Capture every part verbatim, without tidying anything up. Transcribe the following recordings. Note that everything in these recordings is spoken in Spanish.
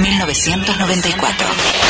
mil novecientos noventa y cuatro.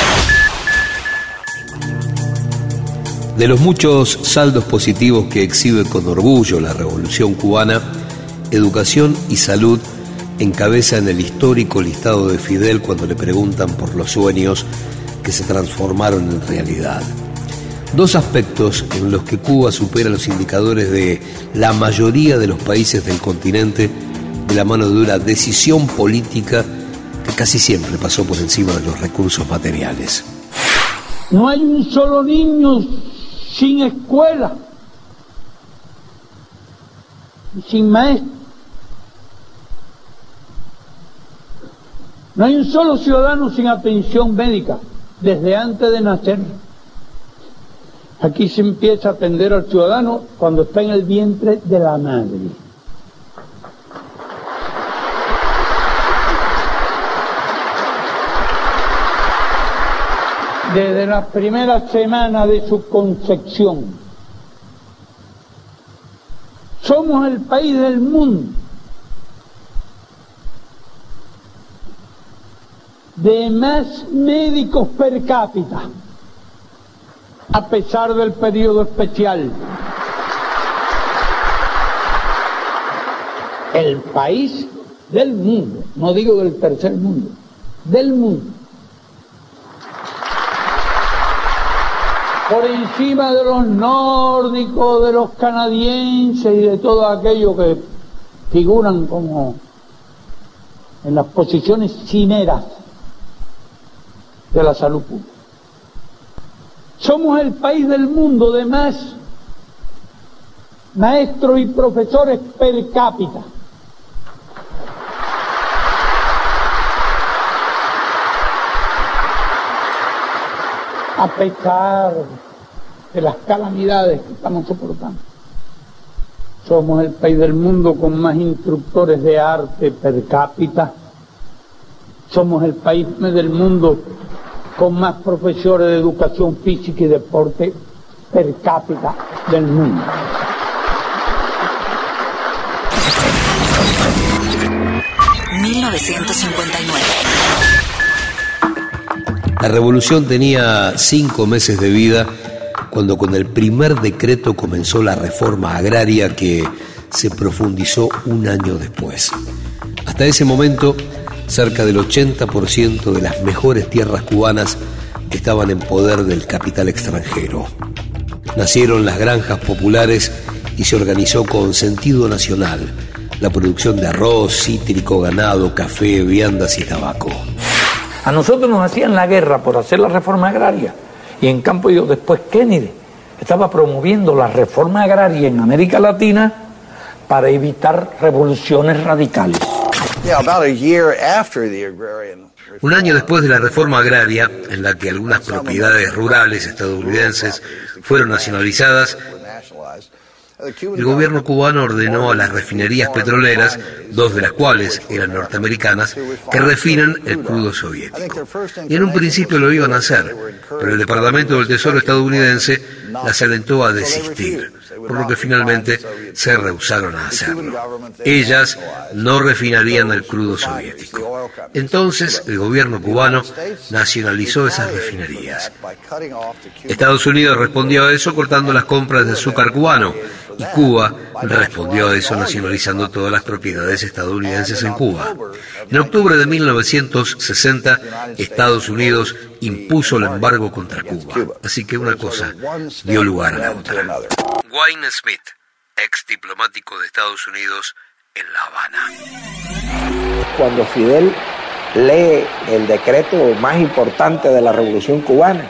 De los muchos saldos positivos que exhibe con orgullo la Revolución Cubana, educación y salud encabezan el histórico listado de Fidel cuando le preguntan por los sueños que se transformaron en realidad. Dos aspectos en los que Cuba supera los indicadores de la mayoría de los países del continente de la mano de una decisión política que casi siempre pasó por encima de los recursos materiales. No hay un solo niño sin escuela, sin maestro. No hay un solo ciudadano sin atención médica desde antes de nacer. Aquí se empieza a atender al ciudadano cuando está en el vientre de la madre. Desde las primeras semanas de su concepción. Somos el país del mundo de más médicos per cápita, a pesar del periodo especial. El país del mundo, no digo del tercer mundo, del mundo. Por encima de los nórdicos, de los canadienses y de todos aquellos que figuran como en las posiciones cimeras de la salud pública. Somos el país del mundo de más maestros y profesores per cápita. A pesar de las calamidades que estamos soportando. Somos el país del mundo con más instructores de arte per cápita. Somos el país del mundo con más profesores de educación física y deporte per cápita del mundo. mil novecientos cincuenta y nueve. La revolución tenía cinco meses de vida cuando con el primer decreto comenzó la reforma agraria que se profundizó un año después. Hasta ese momento, cerca del ochenta por ciento de las mejores tierras cubanas estaban en poder del capital extranjero. Nacieron las granjas populares y se organizó con sentido nacional la producción de arroz, cítrico, ganado, café, viandas y tabaco. A nosotros nos hacían la guerra por hacer la reforma agraria y en cambio yo, después Kennedy estaba promoviendo la reforma agraria en América Latina para evitar revoluciones radicales. Un año después de la reforma agraria, en la que algunas propiedades rurales estadounidenses fueron nacionalizadas, el gobierno cubano ordenó a las refinerías petroleras, dos de las cuales eran norteamericanas, que refinan el crudo soviético. Y en un principio lo iban a hacer, pero el Departamento del Tesoro estadounidense las alentó a desistir, por lo que finalmente se rehusaron a hacerlo. Ellas no refinarían el crudo soviético. Entonces el gobierno cubano nacionalizó esas refinerías. Estados Unidos respondió a eso cortando las compras de azúcar cubano, y Cuba respondió a eso nacionalizando todas las propiedades estadounidenses en Cuba. En octubre de mil novecientos sesenta, Estados Unidos impuso el embargo contra Cuba. Así que una cosa dio lugar a la otra. Wayne Smith, ex diplomático de Estados Unidos en La Habana. Cuando Fidel lee el decreto más importante de la Revolución Cubana,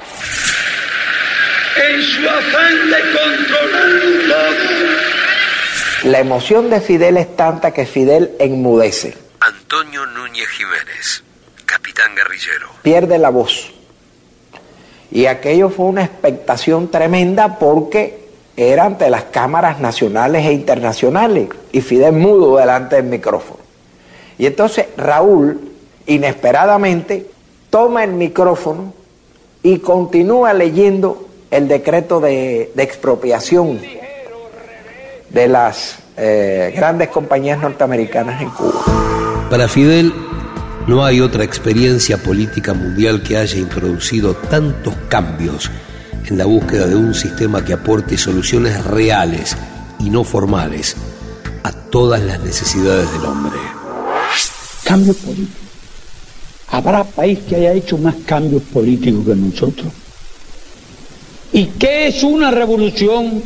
en su afán de controlarlo todo, la emoción de Fidel es tanta que Fidel enmudece. Antonio Núñez Jiménez, capitán guerrillero. Pierde la voz. Y aquello fue una expectación tremenda porque era ante las cámaras nacionales e internacionales y Fidel mudo delante del micrófono. Y entonces Raúl, inesperadamente, toma el micrófono y continúa leyendo el decreto de, de expropiación de las eh, grandes compañías norteamericanas en Cuba. Para Fidel, No hay otra experiencia política mundial que haya introducido tantos cambios en la búsqueda de un sistema que aporte soluciones reales y no formales a todas las necesidades del hombre. Cambio político. ¿Habrá país que haya hecho más cambios políticos que nosotros? ¿Y qué es una revolución?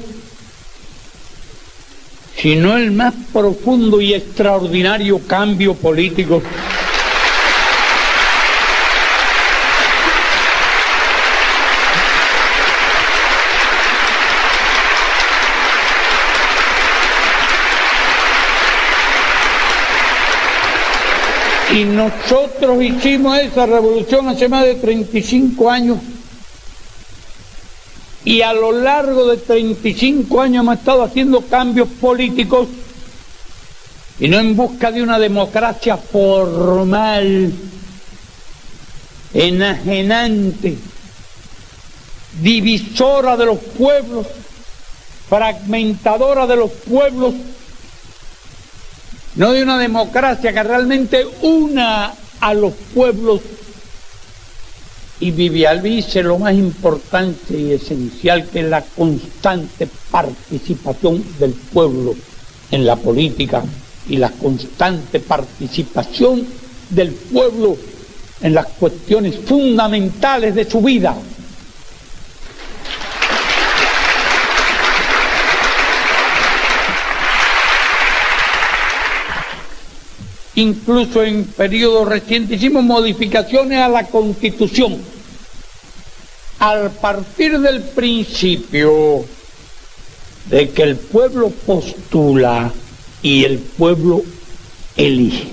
Sino el más profundo y extraordinario cambio político y nosotros hicimos esa revolución hace más de treinta y cinco años. Y a lo largo de treinta y cinco años hemos estado haciendo cambios políticos y no en busca de una democracia formal, enajenante, divisora de los pueblos, fragmentadora de los pueblos, no de una democracia que realmente una a los pueblos y visualice lo más importante y esencial, que es la constante participación del pueblo en la política y la constante participación del pueblo en las cuestiones fundamentales de su vida. Incluso en periodos recientes hicimos modificaciones a la Constitución al partir del principio de que el pueblo postula y el pueblo elige.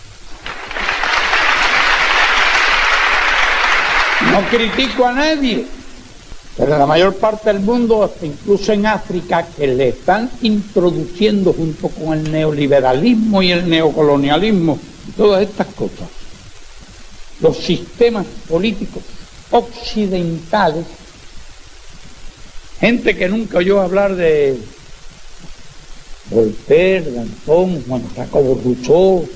No critico a nadie, pero en la mayor parte del mundo, hasta incluso en África, que le están introduciendo junto con el neoliberalismo y el neocolonialismo, todas estas cosas, los sistemas políticos occidentales, gente que nunca oyó hablar de Voltaire, Danton, Juan Jacobo Rousseau,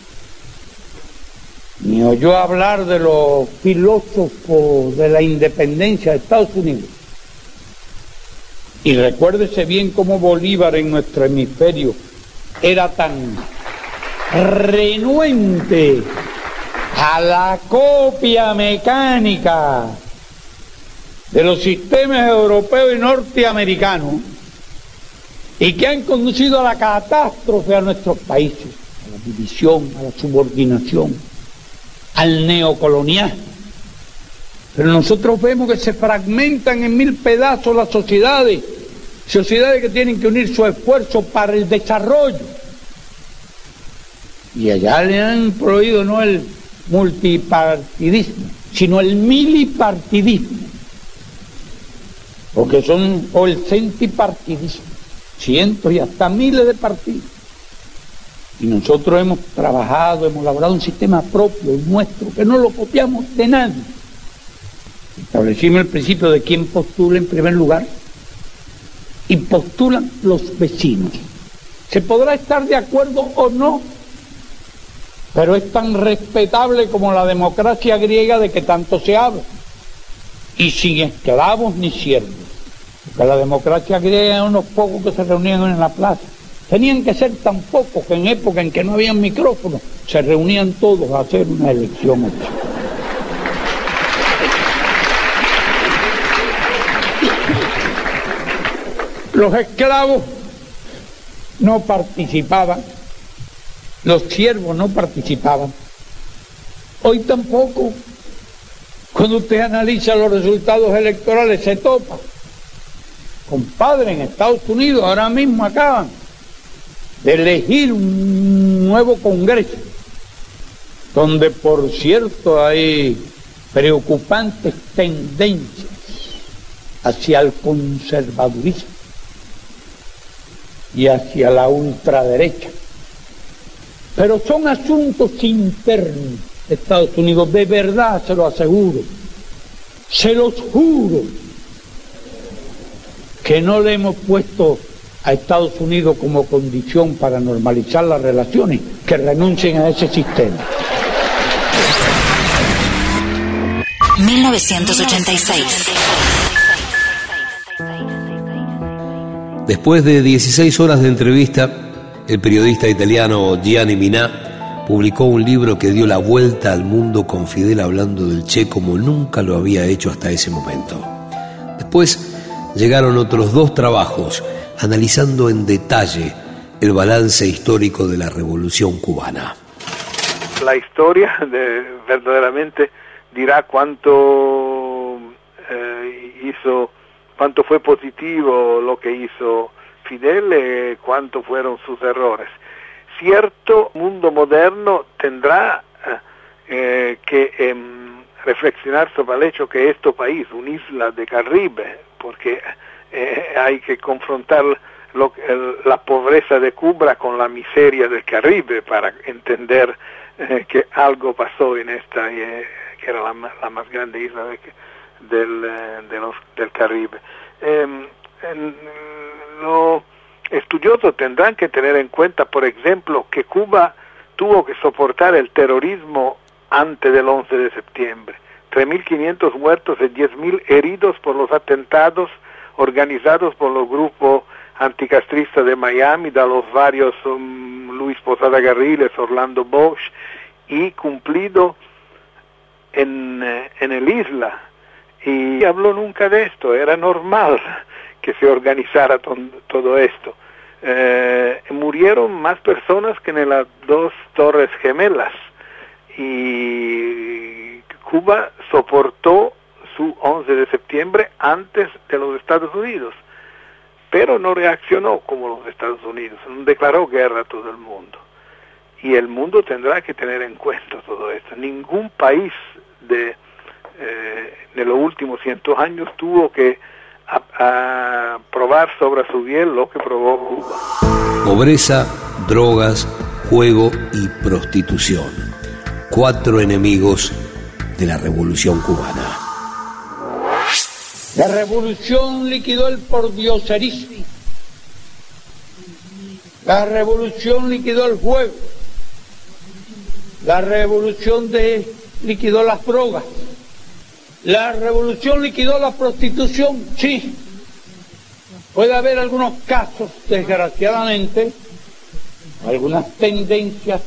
ni oyó hablar de los filósofos de la independencia de Estados Unidos. Y recuérdese bien cómo Bolívar en nuestro hemisferio era tan renuente a la copia mecánica de los sistemas europeos y norteamericanos, y que han conducido a la catástrofe a nuestros países, a la división, a la subordinación, al neocolonialismo. Pero nosotros vemos que se fragmentan en mil pedazos las sociedades, sociedades que tienen que unir su esfuerzo para el desarrollo. Y allá le han prohibido no el multipartidismo, sino el milipartidismo, porque son, o el centipartidismo, cientos y hasta miles de partidos. Y nosotros hemos trabajado, hemos elaborado un sistema propio, nuestro, que no lo copiamos de nadie. Establecimos el principio de quién postula en primer lugar, y postulan los vecinos. Se podrá estar de acuerdo o no, pero es tan respetable como la democracia griega de que tanto se habla, y sin esclavos ni siervos, porque la democracia griega eran unos pocos que se reunían en la plaza. Tenían que ser tan pocos que en época en que no había micrófonos se reunían todos a hacer una elección. Los esclavos no participaban, los siervos no participaban. Hoy tampoco. Cuando usted analiza los resultados electorales se topa. Compadre, en Estados Unidos ahora mismo acaban de elegir un nuevo Congreso, donde por cierto hay preocupantes tendencias hacia el conservadurismo y hacia la ultraderecha. Pero son asuntos internos de Estados Unidos, de verdad se lo aseguro, se los juro, que no le hemos puesto a Estados Unidos como condición para normalizar las relaciones que renuncien a ese sistema. mil novecientos ochenta y seis. Después de dieciséis horas de entrevista, el periodista italiano Gianni Minà publicó un libro que dio la vuelta al mundo con Fidel hablando del Che como nunca lo había hecho hasta ese momento. Después llegaron otros dos trabajos analizando en detalle el balance histórico de la Revolución Cubana. La historia de, verdaderamente dirá cuánto eh, hizo, cuánto fue positivo lo que hizo Fidel y cuánto fueron sus errores. Cierto mundo moderno tendrá eh, que eh, reflexionar sobre el hecho que este país, una isla de Caribe, porque eh, hay que confrontar lo, el, la pobreza de Cuba con la miseria del Caribe para entender eh, que algo pasó en esta, eh, que era la, la más grande isla de, del, eh, de los, del Caribe. Eh, en, los estudiosos tendrán que tener en cuenta, por ejemplo, que Cuba tuvo que soportar el terrorismo antes del once de septiembre. tres mil quinientos muertos y diez mil heridos por los atentados organizados por los grupos anticastristas de Miami, de los varios um, Luis Posada Garriles, Orlando Bosch, y cumplido en, en el isla. Y habló nunca de esto, era normal que se organizara ton, todo esto. Eh, murieron más personas que en las dos Torres Gemelas, y Cuba soportó su once de septiembre antes de los Estados Unidos, pero no reaccionó como los Estados Unidos, no declaró guerra a todo el mundo. Y el mundo tendrá que tener en cuenta todo esto. Ningún país de, eh, de los últimos cientos años tuvo que a, a probar sobre su piel lo que probó Cuba. Pobreza, drogas, juego y prostitución. Cuatro enemigos de la Revolución Cubana. La revolución liquidó el pordioserismo. La revolución liquidó el juego. La revolución de, liquidó las drogas. La revolución liquidó la prostitución, sí. Puede haber algunos casos, desgraciadamente, algunas tendencias,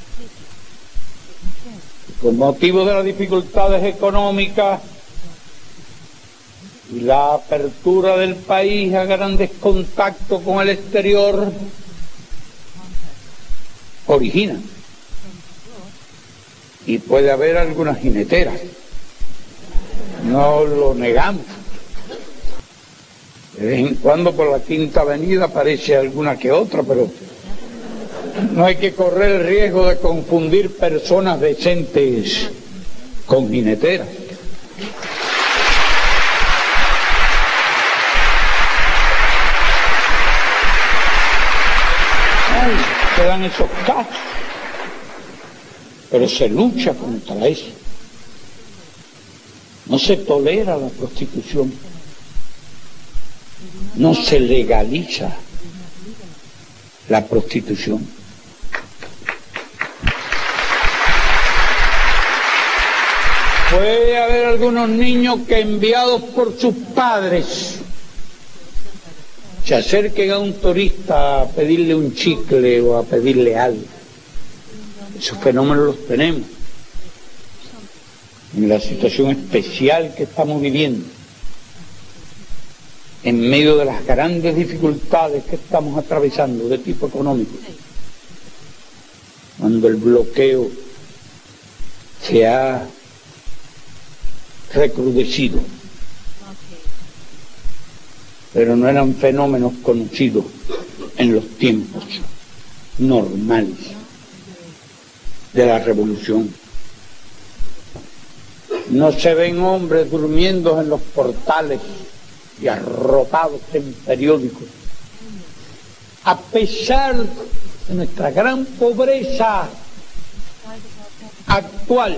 con motivo de las dificultades económicas y la apertura del país a grandes contactos con el exterior, originan. Y puede haber algunas jineteras, no lo negamos. De vez en cuando por la Quinta Avenida aparece alguna que otra, pero no hay que correr el riesgo de confundir personas decentes con jineteras. Ay, se dan esos casos, pero se lucha contra eso. No se tolera la prostitución, no se legaliza la prostitución. Puede haber algunos niños que, enviados por sus padres, se acerquen a un turista a pedirle un chicle o a pedirle algo. Esos fenómenos los tenemos en la situación especial que estamos viviendo, en medio de las grandes dificultades que estamos atravesando de tipo económico, cuando el bloqueo se ha recrudecido, pero no eran fenómenos conocidos en los tiempos normales de la revolución. No se ven hombres durmiendo en los portales y arropados en periódicos. A pesar de nuestra gran pobreza actual,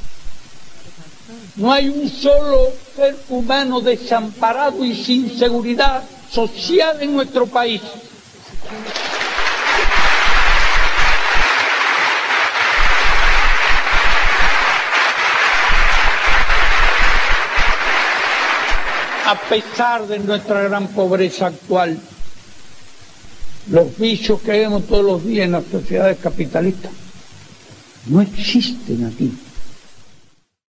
no hay un solo ser humano desamparado y sin seguridad social en nuestro país. A pesar de nuestra gran pobreza actual, los vicios que vemos todos los días en las sociedades capitalistas no existen aquí.